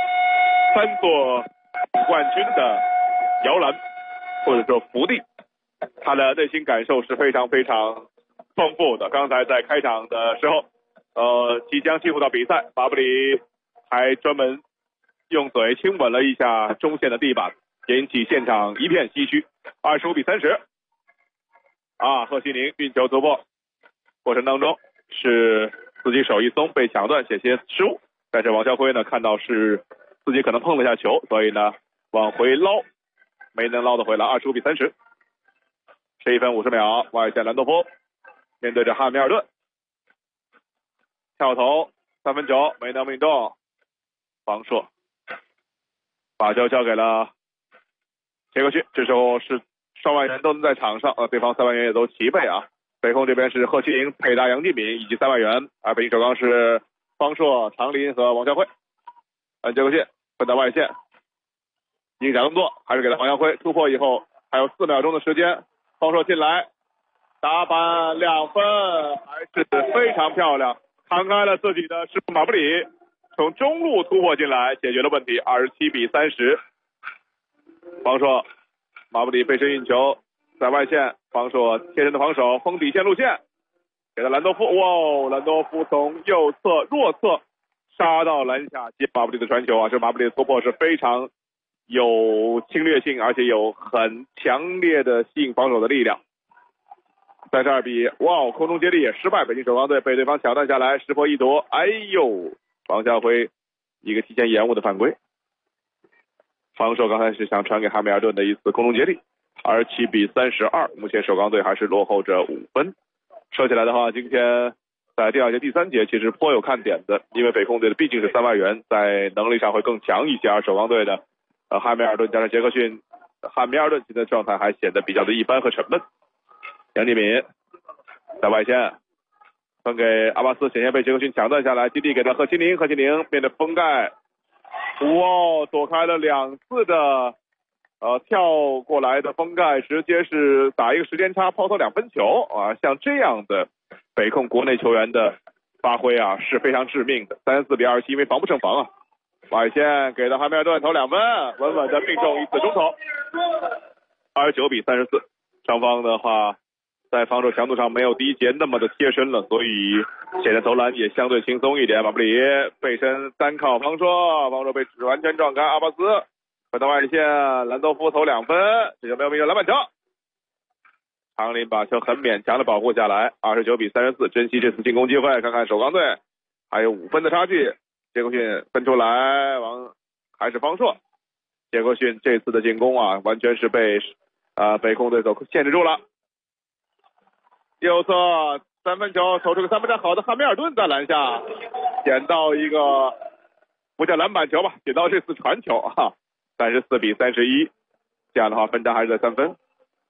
3座冠军的摇篮或者说福地，他的内心感受是非常非常丰富的。刚才在开场的时候即将进入到比赛，马布里还专门用嘴亲吻了一下中线的地板，引起现场一片唏嘘。25-30贺西宁运球突破过程当中是自己手一松被抢断，险些失误，但是王晓辉呢看到是自己可能碰了一下球，所以呢往回捞没能捞得回来。25-30，11分50秒，外线兰多夫面对着汉密尔顿跳投3分球没能命中，方硕把球交给了杰克逊，这时候是双外援都能在场上对方3外援也都齐备啊。北控这边是贺西宁、佩达、杨继敏以及3外援，而北京首钢是方硕、常林和王晓辉。杰克逊分到外线，硬假动作还是给了王晓辉，突破以后还有4秒钟的时间，方硕进来打板2分，还是非常漂亮，扛开了自己的师傅马布里，从中路突破进来解决了问题。27-30，方硕马布里背身运球，在外线防守贴身的防守，封底线路线，给到兰多夫。哇，兰多夫从右侧弱侧杀到篮下接马布里的传球啊！这马布里的突破是非常有侵略性，而且有很强烈的吸引防守的力量。32比，哇，空中接力也失败，北京首钢队被对方抢断下来，石破一夺。哎呦，王家辉一个提前延误的犯规。防守刚才是想传给汉密尔顿的一次空中接力，27比32，目前首钢队还是落后着5分。说起来的话，今天在第2节、第3节其实颇有看点的，因为北控队的毕竟是3外援，在能力上会更强一些，而首钢队的汉密尔顿加上杰克逊，汉密尔顿现在状态还显得比较的一般和沉闷。杨继敏在外线分给阿巴斯，险些被杰克逊抢断下来，基地给到贺钦宁，贺钦宁面对封盖，哇，躲开了2次的跳过来的封盖，直接是打一个时间差抛投2分球啊！像这样的北控国内球员的发挥啊是非常致命的。34比27，因为防不胜防啊。外线给到汉密尔顿投2分，稳稳的命中一次中投。29比34，双方的话在防守强度上没有第一节那么的贴身了，所以显得投篮也相对轻松一点。马布里背身单靠方硕被完全撞开，阿巴斯回到外线，兰多夫投2分，这就没有命中篮板球。长林把球很勉强的保护下来，29比34，珍惜这次进攻机会，看看首钢队还有5分的差距。杰克逊分出来，还是方硕。杰克逊这次的进攻啊，完全是被北控队所限制住了。右侧3分球投出个3分战，好的汉密尔顿在篮下捡到一个不叫篮板球吧，捡到这次传球啊，34比31，这样的话分差还是在3分。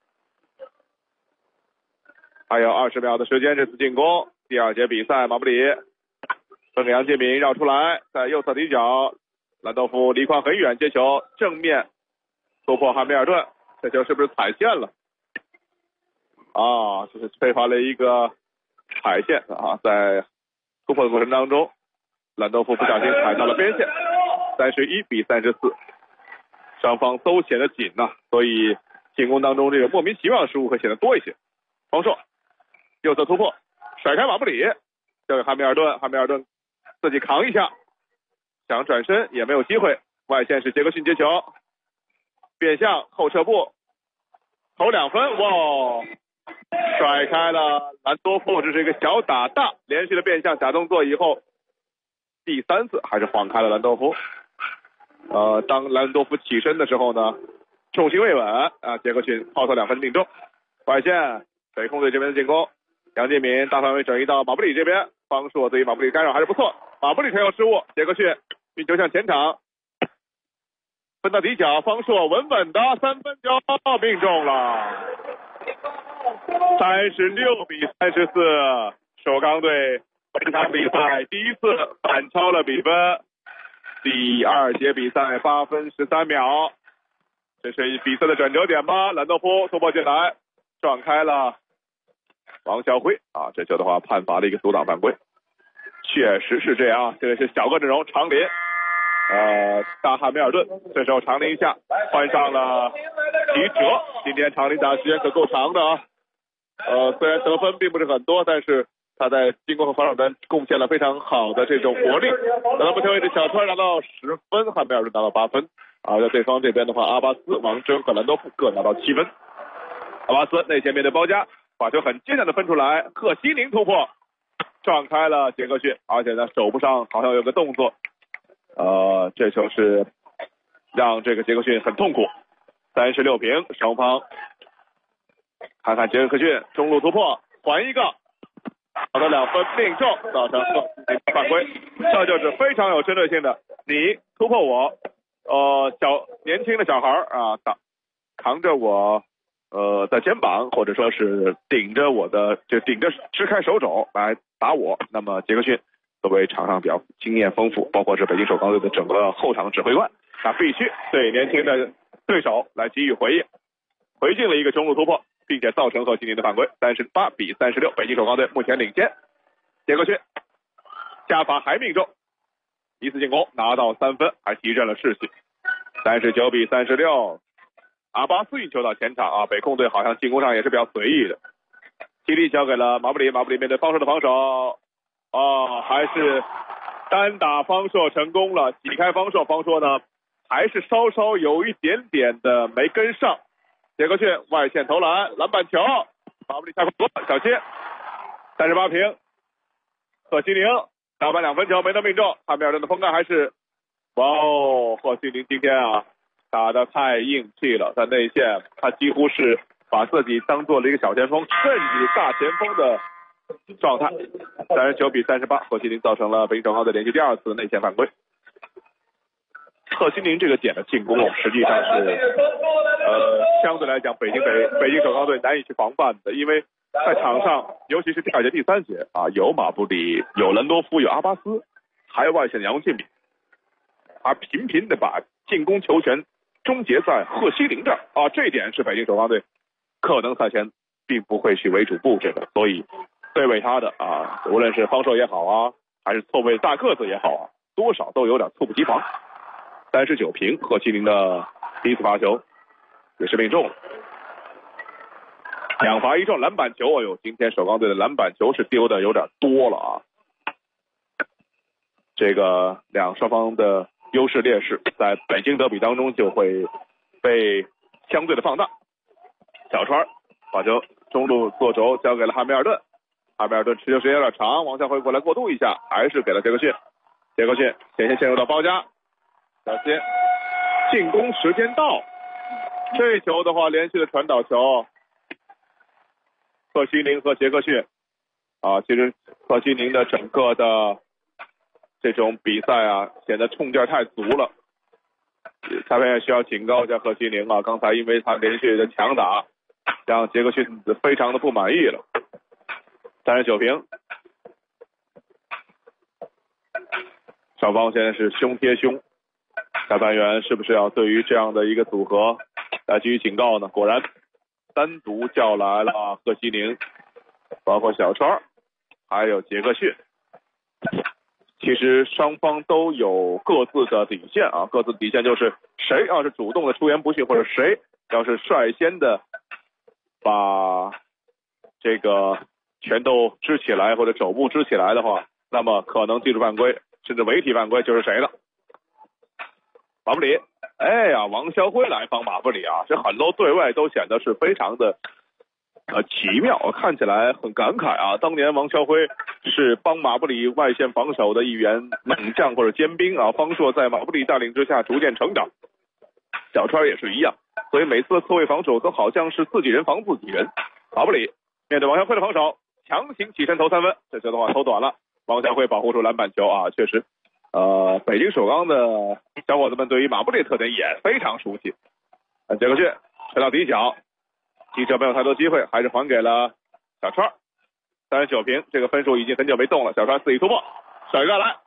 还有20秒的时间，这次进攻第2节比赛，马布里分给杨建民绕出来，在右侧底角，兰多夫离筐很远，接球正面突破汉密尔顿，这球是不是踩线了？啊，这是吹罚了一个踩线啊，在突破的过程当中，兰多夫不小心踩到了边线，31比34，双方都显得紧呐，所以进攻当中这个莫名其妙的失误会显得多一些。方硕右侧突破，甩开马布里，交给汉密尔顿，汉密尔顿自己扛一下，想转身也没有机会，外线是杰克逊接球，变向后撤步，投2分，哇！甩开了兰多夫，这是一个小打大，连续的变向假动作以后，第3次还是晃开了兰多夫。当兰多夫起身的时候呢，重心未稳啊，杰克逊抛投2分命中。外线北控队这边的进攻，杨建民大范围转移到马布里这边，方硕对于马布里干扰还是不错，马布里传球失误，杰克逊运球向前场，分到底角，方硕稳稳的3分球命中了。36比34，首钢队本场比赛第1次反超了比分。第2节比赛8分13秒，这是比赛的转折点吗？兰多夫突破进来，撞开了王晓辉啊，这球的话判罚了一个阻挡犯规，确实是这样。这个是小个阵容，长林大汉密尔顿，这时候长林下换上了齐哲，今天长林打时间可够长的啊。虽然得分并不是很多，但是他在进攻和防守端贡献了非常好的这种活力。那么目前为止，小川拿到10分，汉密尔顿拿到8分。在对方这边的话，阿巴斯、王铮和兰多夫各拿到7分。阿巴斯内线面对包夹，把球很艰难的分出来，贺西宁突破，撞开了杰克逊，而且呢手部上好像有个动作，这球是让这个杰克逊很痛苦。36平，双方看看杰克逊中路突破，还一个，好的2分命中，造成犯规，这就是非常有针对性的，你突破我，年轻的小孩啊，扛着我的肩膀，或者说是顶着支开手肘来打我，那么杰克逊作为场上比较经验丰富，包括是北京首钢队的整个后场指挥官，他必须对年轻的对手来给予回应，回敬了一个中路突破，并且造成贺西宁的犯规。38比36，北京首钢队目前领先。杰克逊加罚还命中，一次进攻拿到3分，还提振了士气。39比36， 阿巴斯运球到前场啊，北控队好像进攻上也是比较随意的。基地交给了马布里，马布里面对方硕的防守，还是单打方硕成功了，挤开方硕，方硕呢还是稍稍有一点点的没跟上。杰克逊外线投篮，篮板球，马布里下空小切，38平。贺西宁打板2分球没能命中，汉密尔顿的封盖还是贺西宁今天啊打得太硬气了，在内线他几乎是把自己当做了一个小前锋甚至大前锋的状态。39比38，贺西宁造成了北京首钢队连续第2次内线犯规。贺西宁这个点的进攻实际上是相对来讲北京首钢队难以去防范的，因为在场上尤其是第2节第3节啊，有马布里，有兰多夫，有阿巴斯，还有外线的杨敬敏，而频频的把进攻球权终结在贺西宁这儿啊，这一点是北京首钢队可能赛前并不会去为主布置的，所以对位他的啊，无论是方硕也好啊，还是错位大个子也好啊，多少都有点猝不及防。39平，贺西宁的第一次罚球也是命中了，2罚1中，篮板球，哎呦，今天首钢队的篮板球是丢的有点多了啊。这个双方的优势劣势在北京德比当中就会被相对的放大。小川把球中路做轴交给了汉密尔顿，汉密尔顿持球时间有点长，王晓辉过来过渡一下，还是给了杰克逊，杰克逊前线陷入到包夹，小心进攻时间到，这一球的话连续的传导球，贺西宁和杰克逊啊，其实贺西宁的整个的这种比赛啊显得冲劲太足了，裁判也需要警告一下贺西宁啊，刚才因为他连续的强打让杰克逊非常的不满意了。39平，双方现在是胸贴胸，裁判员是不是要对于这样的一个组合来给予警告呢？果然单独叫来了贺西宁，包括小川还有杰克逊。其实双方都有各自的底线啊，各自底线就是谁要是主动的出言不逊，或者谁要是率先的把这个拳头支起来或者肘部支起来的话，那么可能技术犯规甚至违体犯规就是谁了。马布里，哎呀，王晓辉来帮马布里啊，这很多对位都显得是非常的奇妙，看起来很感慨啊。当年王晓辉是帮马布里外线防守的一员猛将或者尖兵啊，方硕在马布里带领之下逐渐成长，小川也是一样，所以每次的错位防守都好像是自己人防自己人。马布里面对王晓辉的防守，强行起身投3分，这球的话投短了，王晓辉保护住篮板球啊，确实北京首钢的小伙子们对于马布里特点也非常熟悉。杰克逊吹到底角，记者没有太多机会，还是还给了小川。39平，这个分数已经很久没动了，小川自己突破甩下来，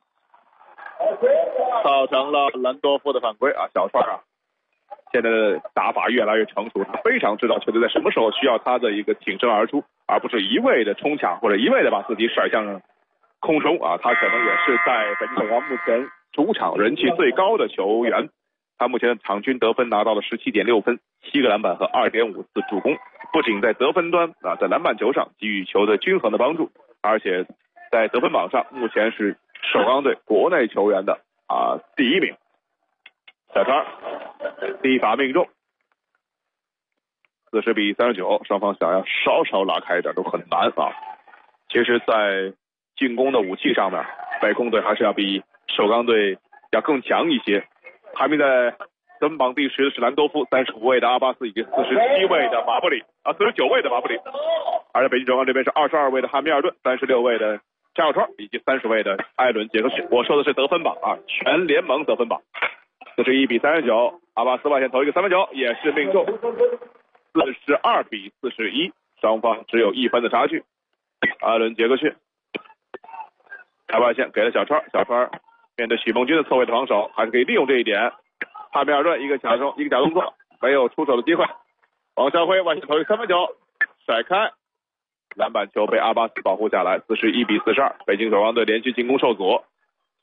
造成了兰多夫的犯规啊。小川啊现在的打法越来越成熟，他非常知道球队在什么时候需要他的一个挺身而出，而不是一味的冲抢或者一味的把自己甩向空中啊。他可能也是在北京首钢目前主场人气最高的球员，他目前的场均得分拿到了17.6分，7个篮板和2.5次助攻，不仅在得分端啊，在篮板球上给予球队均衡的帮助，而且在得分榜上目前是首钢队国内球员的第1名。小川第一罚命中，40比39，双方想要稍稍拉开一点都很难啊。其实在进攻的武器上面，北控队还是要比首钢队要更强一些。排名在得分榜第10的是兰多夫，35位的阿巴斯以及47位的马布里49位的马布里，而在北京首钢这边是22位的汉密尔顿，36位的张小川以及30位的艾伦杰克逊。我说的是得分榜啊，全联盟得分榜。41比39，阿巴斯外线投一个3分球也是命中，42比41，双方只有1分的差距。艾伦杰克逊开外线给了小川，小川面对许梦军的错位的防守，还是可以利用这一点。汉密尔顿一个假动作，没有出手的机会。王晓辉外线投一个3分球，甩开，篮板球被阿巴斯保护下来，41比42，北京首钢队连续进攻受阻。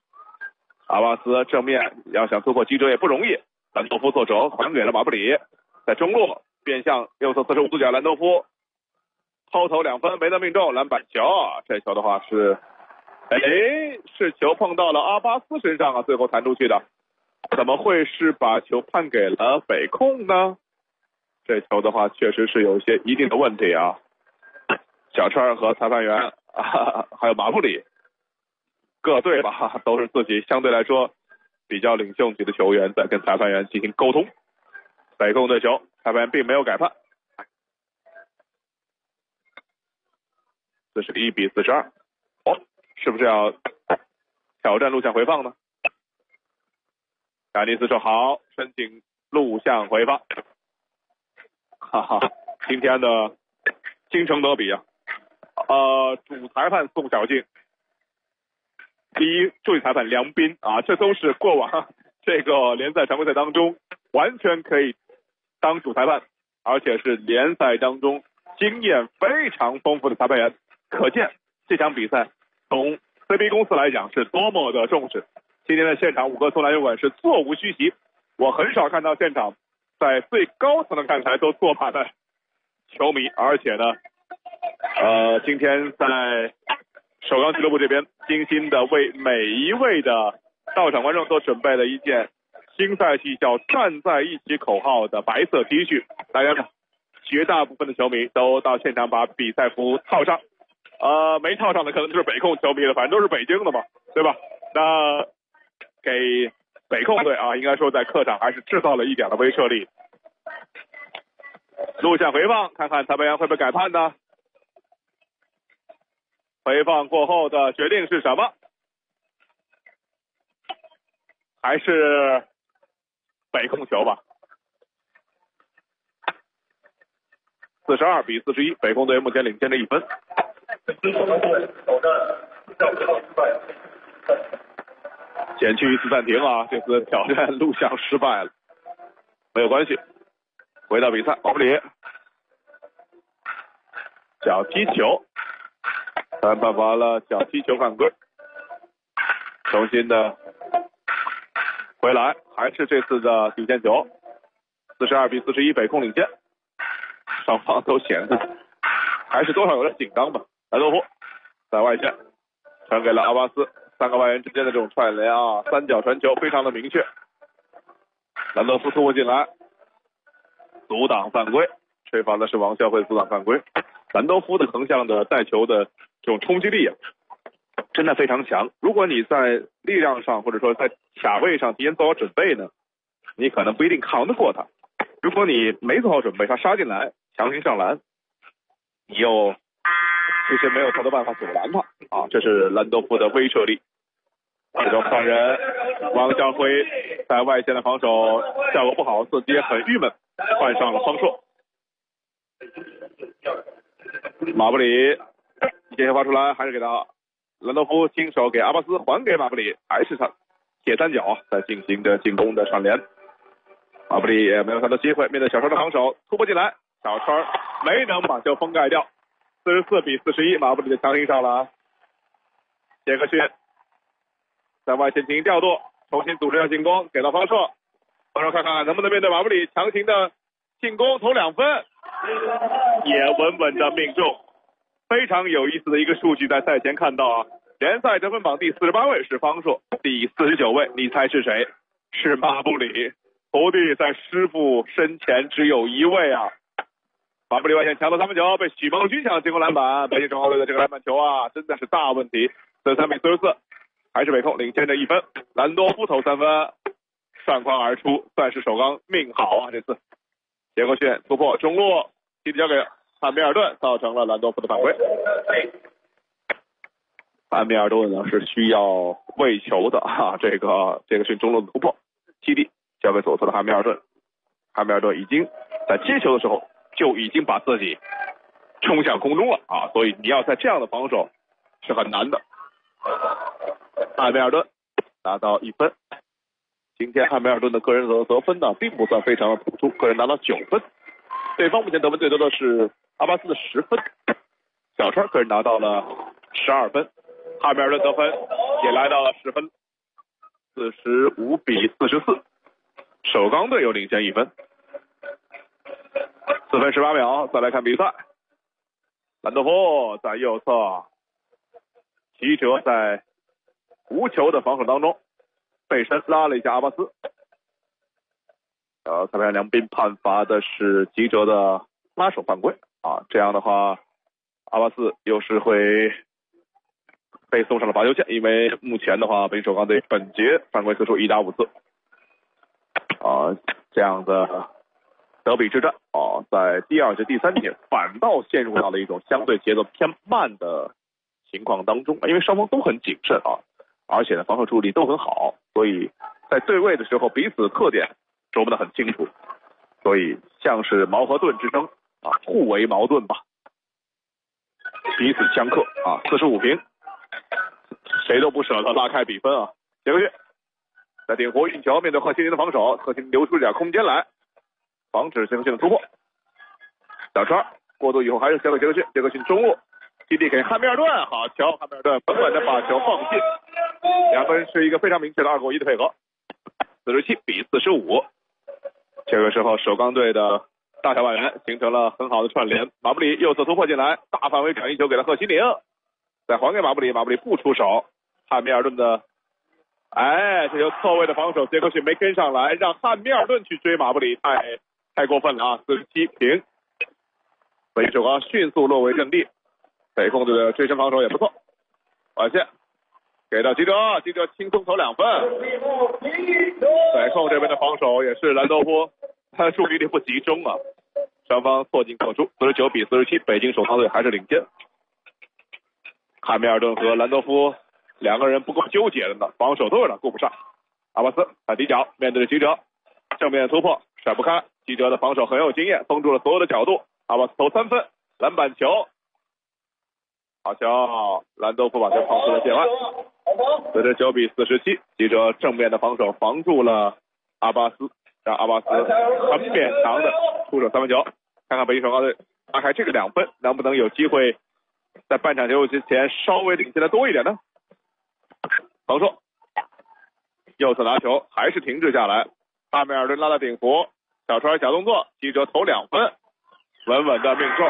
阿巴斯正面要想突破击折也不容易，兰多夫做轴还给了马布里， 在中路变向右侧45度角，兰多夫后投2分没能命中，篮板球。这球的话是球碰到了阿巴斯身上啊，最后弹出去的，怎么会是把球判给了北控呢？这球的话确实是有一定的问题啊。小川和裁判员还有马布里各队吧，都是自己相对来说比较领袖级的球员在跟裁判员进行沟通。北控对球，裁判员并没有改判。41比42，是不是要挑战录像回放呢？亚尼斯说好，申请录像回放。今天的京城德比啊，主裁判宋小静，第一助理裁判梁斌啊，这都是过往这个联赛常规赛当中完全可以当主裁判，而且是联赛当中经验非常丰富的裁判员。可见这场比赛从 CB 公司来讲是多么的重视。今天的现场，五棵松篮球馆是座无虚席，我很少看到现场在最高层的看台都坐满了球迷，而且呢，今天在首钢俱乐部这边精心的为每一位的到场观众都准备了一件新赛季叫站在一起口号的白色 T 恤，大家呢绝大部分的球迷都到现场把比赛服套上，没套上的可能就是北控球迷了，反正都是北京的嘛，对吧？那给北控队啊，应该说在客场还是制造了一点的威慑力。录像回放，看看裁判员会不会改判呢？回放过后的决定是什么？还是北控球吧。42比41，北控队目前领先着1分。减去一次暂停啊，这次挑战录像失败了，没有关系。回到比赛，马布里脚踢球，裁判罚了脚踢球犯规，重新的回来，还是这次的底线球。42比41，北控领先，双方都显得还是多少有点紧张吧。莱多夫在外线传给了阿巴斯，三个外援之间的这种串联啊，三角传球非常的明确。兰多夫突破进来，阻挡犯规，吹罚的是王孝会阻挡犯规。兰多夫的横向的带球的这种冲击力啊，真的非常强。如果你在力量上或者说在卡位上提前做好准备呢，你可能不一定扛得过他。如果你没做好准备，他杀进来强行上篮，你又其实没有太多办法阻拦他啊，这是兰多夫的威慑力。这种犯人王孝辉在外线的防守效果不好，自己也很郁闷，换上了方硕。马布里接球发出来，还是给他兰多夫亲手给阿巴斯，还给马布里，还是他铁三角在进行着进攻的串联。马布里也没有太多机会，面对小川的防守突破进来，小川没能把球封盖掉。44比41，马布里的强行上篮，杰克逊在外线进行调度，重新组织下进攻，给到方硕，方硕看看能不能面对马布里强行的进攻投2分，也稳稳的命中。非常有意思的一个数据，在赛前看到啊，联赛得分榜第48位是方硕，第49位你猜是谁？是马布里。徒弟在师傅身前只有一位啊。马布里外线抢到3分球，被许梦军抢进攻篮板，北京中奥队的这个篮板球啊，真的是大问题。43比44，还是北控领先着1分。兰多夫投3分，上框而出，算是首钢命好啊！这次杰克逊突破中路，踢交给汉密尔顿，造成了兰多夫的犯规。汉密尔顿呢是需要喂球的啊，这个是中路的突破，基地交给左侧的汉密尔顿。汉密尔顿已经在接球的时候就已经把自己冲向空中了啊，所以你要在这样的防守是很难的。汉密尔顿拿到1分。今天汉密尔顿的个人得分呢并不算非常的突出，个人拿到9分。对方目前得分最多的是阿巴斯的10分，小川个人拿到了12分。汉密尔顿得分也来到了10分，45比44，首钢队又领先1分。 4分18秒，再来看比赛。兰多夫在右侧，齐哲在无球的防守当中背身拉了一下阿巴斯。裁判梁斌判罚的是齐哲的拉手犯规啊，这样的话，阿巴斯又是会被送上了罚球线，因为目前的话，北京首钢队本节犯规次数1打5次啊，这样的德比之战啊，在第2节、第3节反倒陷入到了一种相对节奏偏慢的情况当中，因为双方都很谨慎啊，而且呢防守处理都很好，所以在对位的时候彼此特点琢磨得很清楚，所以像是矛和盾之争啊，互为矛盾吧，彼此相克啊，45平，谁都不舍得拉开比分啊。杰克逊在顶弧运球，面对贺新林的防守，贺新林留出点空间来，防止杰克逊的突破。小川过渡以后还是交给杰克逊，杰克逊中路基地给汉密尔顿，好球，汉密尔顿稳稳的把球放进，两个人是一个非常明确的2-1的配合，47比45。这个时候首钢队的大小外援形成了很好的串联，马布里右侧突破进来，大范围转移球给了贺新林，再还给马布里，马布里不出手，汉密尔顿的这球错位的防守，杰克逊没跟上来，让汉密尔顿去追马布里，太过分了啊！47平，北京首钢迅速落为阵地，北控队的追身防守也不错，外线给到基德，基德轻松投2分。北控这边的防守也是兰多夫，他的注意力不集中啊，双方错进错出，49比47，北京首钢队还是领先。汉密尔顿和兰多夫两个人不够纠结的呢，防守都有点顾不上。阿巴斯在底角面对着基哲，正面突破甩不开，基哲的防守很有经验，封住了所有的角度。阿巴斯投3分，篮板球，好球，兰多夫把球放出了界外。49比47，基哲正面的防守防住了阿巴斯，让阿巴斯很勉强的出手3分球。看看北京首钢队拉开这个2分，能不能有机会在半场结束之前稍微领先的多一点呢？横硕右侧拿球还是停滞下来，汉密尔顿拉到顶弧，小川小动作，基哲投2分，稳稳的命中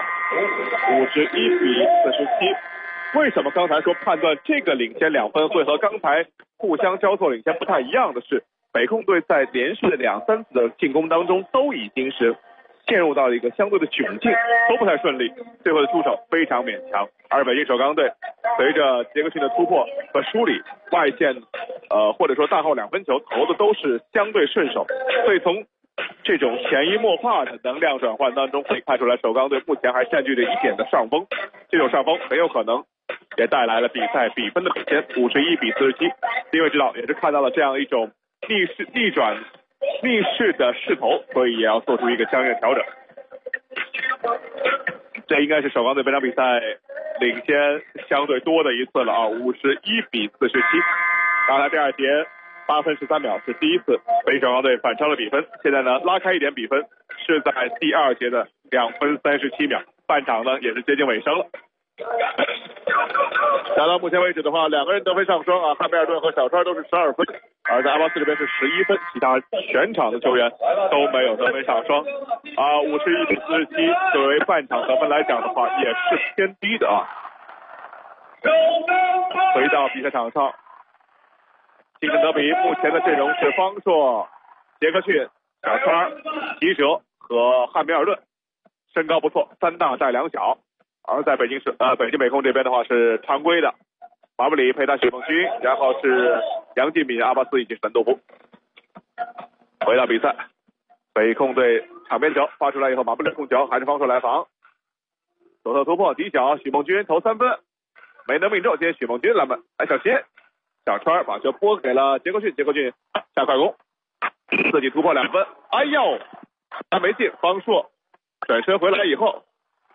，51比47。为什么刚才说判断这个领先2分会和刚才互相交错领先不太一样的是，北控队在连续的2、3次的进攻当中都已经是陷入到了一个相对的窘境，都不太顺利，最后的出手非常勉强。而北京首钢队随着杰克逊的突破和梳理，外线或者说大号2分球投的都是相对顺手，所以从这种潜移默化的能量转换当中可以看出来，首钢队目前还占据着1点的上风，这种上风很有可能也带来了比赛比分的领先，51比47。因为知道也是看到了这样一种逆势的势头，所以也要做出一个相应的调整。这应该是首钢队本场比赛领先相对多的一次了啊，51比47。刚才第2节8分13秒是第一次北京首钢队反超了比分，现在呢拉开一点比分，是在第2节的2分37秒，半场呢也是接近尾声了。打到目前为止的话，两个人得分上双啊，汉密尔顿和小川都是12分，而在阿巴斯这边是11分，其他全场的球员都没有得分上双啊，51比47，作为半场得分来讲的话，也是偏低的啊。回到比赛场上，精神德比目前的阵容是方硕、杰克逊、小川、齐哲和汉密尔顿，身高不错，3大带2小。而在北京北控这边的话是常规的马布里配搭许梦军，然后是杨敬敏、阿巴斯以及兰多夫。回到比赛，北控队场边球发出来以后，马布里控球还是方硕来防，左侧突破底角，许梦军投3分没能命中，接许梦军篮板，小心，小川把球拨给了杰克逊，杰克逊下快攻，自己突破2分，哎呦，还没进，方硕转身回来以后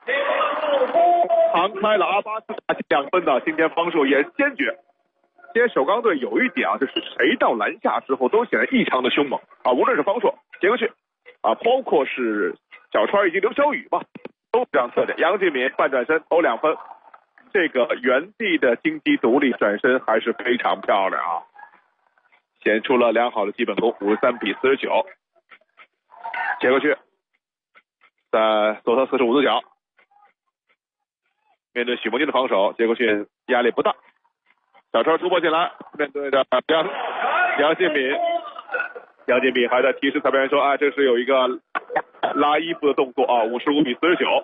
扛开了阿巴斯2分的，今天方硕也坚决。今天首钢队有一点啊，就是谁到篮下之后都显得异常的凶猛啊，无论是方硕、杰克逊啊，包括是小川以及刘晓宇吧，都这样特点。杨敬敏半转身投2分，这个原地的经济独立转身还是非常漂亮啊，显出了良好的基本功，53比49。杰克逊在左侧45度角，面对许梦金的防守，杰克逊压力不大。小川突破进来，面对着杨建敏，杨建敏还在提示裁判员说，这是有一个拉衣服的动作啊，55-49。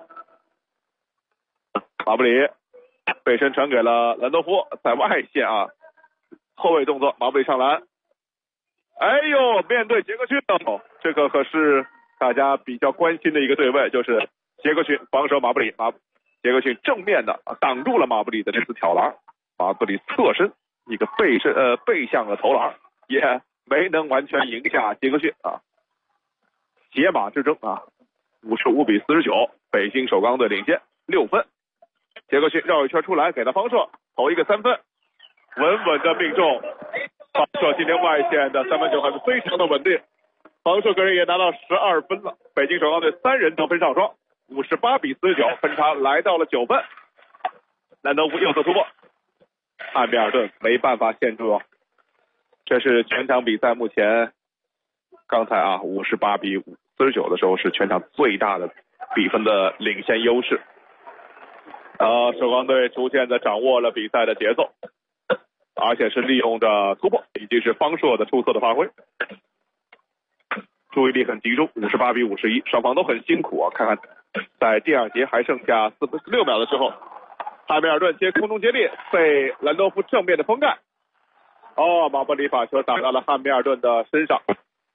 马布里背身传给了兰多夫，在外线啊，后卫动作，马布里上篮。哎呦，面对杰克逊，这个可是大家比较关心的一个对位，就是杰克逊防守马布里，杰克逊正面的挡住了马布里的这次挑篮，马布里侧身一个背向的投篮，也没能完全赢下杰克逊啊。解码之争啊，55-49，北京首钢队领先6分。杰克逊绕一圈出来，给他方硕投一个3分，稳稳的命中。方硕今天外线的3分球还是非常的稳定，方硕个人也拿到12分了。北京首钢队3人得分上双，58-49，分差来到了9分。兰多夫右侧突破，汉密尔顿没办法限住，这是全场比赛目前，刚才58-49的时候是全场最大的比分的领先优势。首钢队逐渐的掌握了比赛的节奏，而且是利用着突破以及是方硕的出色的发挥，注意力很集中，58-51，双方都很辛苦啊。看看在第二节还剩下4分16秒的时候，汉密尔顿空中接力被兰多夫正面的封盖，马布里把球打到了汉密尔顿的身上，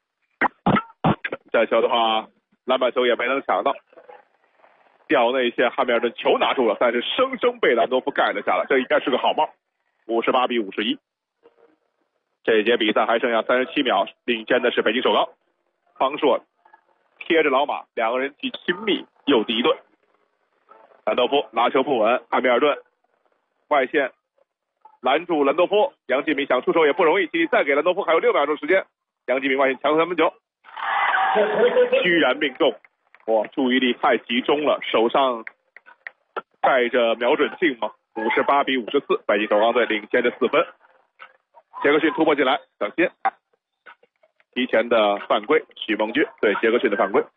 这球的话篮板球也没能抢到，掉内线，汉密尔顿球拿住了，但是生生被兰多夫盖了下来，这应该是个好帽。58-51，这一节比赛还剩下37秒，领先的是北京首钢，方硕贴着老马，两个人既亲密又敌对。兰多夫拿球不稳，汉密尔顿外线拦住兰多夫，杨继敏想出手也不容易，其实再给兰多夫还有6秒钟时间，杨继敏外线强3分球，居然命中，注意力太集中了，手上带着瞄准镜吗？58-54，北京首钢队领先着4分。杰克逊突破进来，抢先，提前的犯规，许梦军对杰克逊的犯规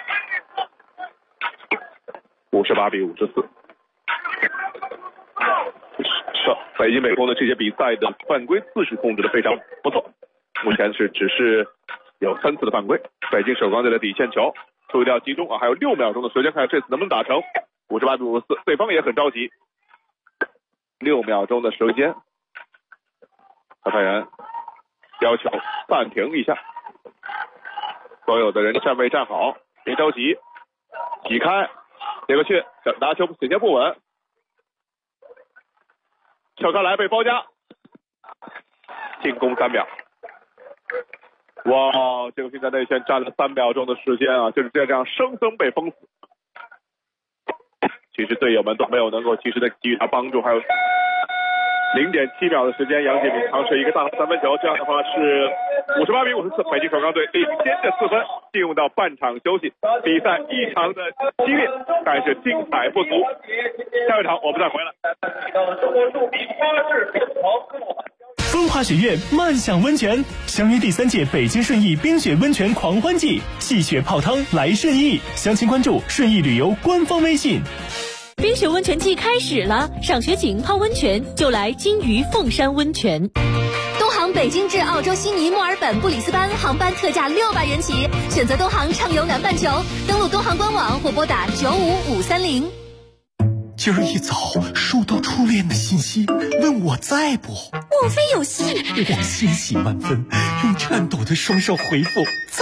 ，58-54。北京美工的这些比赛的犯规次数控制的非常不错，目前只是有3次的犯规。北京首钢队的底线球，注意力要集中啊，还有6秒钟的时间，看这次能不能打成。58-54，对方也很着急。6秒钟的时间，裁判员要求暂停一下，所有的人站位站好，别着急，挤开。杰克逊拿球险些不稳，跳上来被包夹，进攻3秒。杰克逊在内线站了3秒钟的时间啊，就是这样生生被封死。其实队友们都没有能够及时的给予他帮助，还有0.7秒的时间，杨建敏尝试一个大3分球，这样的话是58-54，北京首钢队领先的4分，进入到半场休息，比赛异常的激烈，但是精彩不足。下一场我们再回来。 风华雪苑漫享温泉，相约第3届北京顺义冰雪温泉狂欢季，戏雪泡汤来顺义，详情关注顺义旅游官方微信。 冰雪温泉季开始了，赏雪景泡温泉就来金鱼凤山温泉。 东航北京至澳洲悉尼、墨尔本、布里斯班航班特价600元起，选择东航畅游南半球，登录东航官网或拨打95530。 今儿一早收到初恋的信息，问我在不？ 莫非有戏？ 我欣喜万分，用颤抖的双手回复在。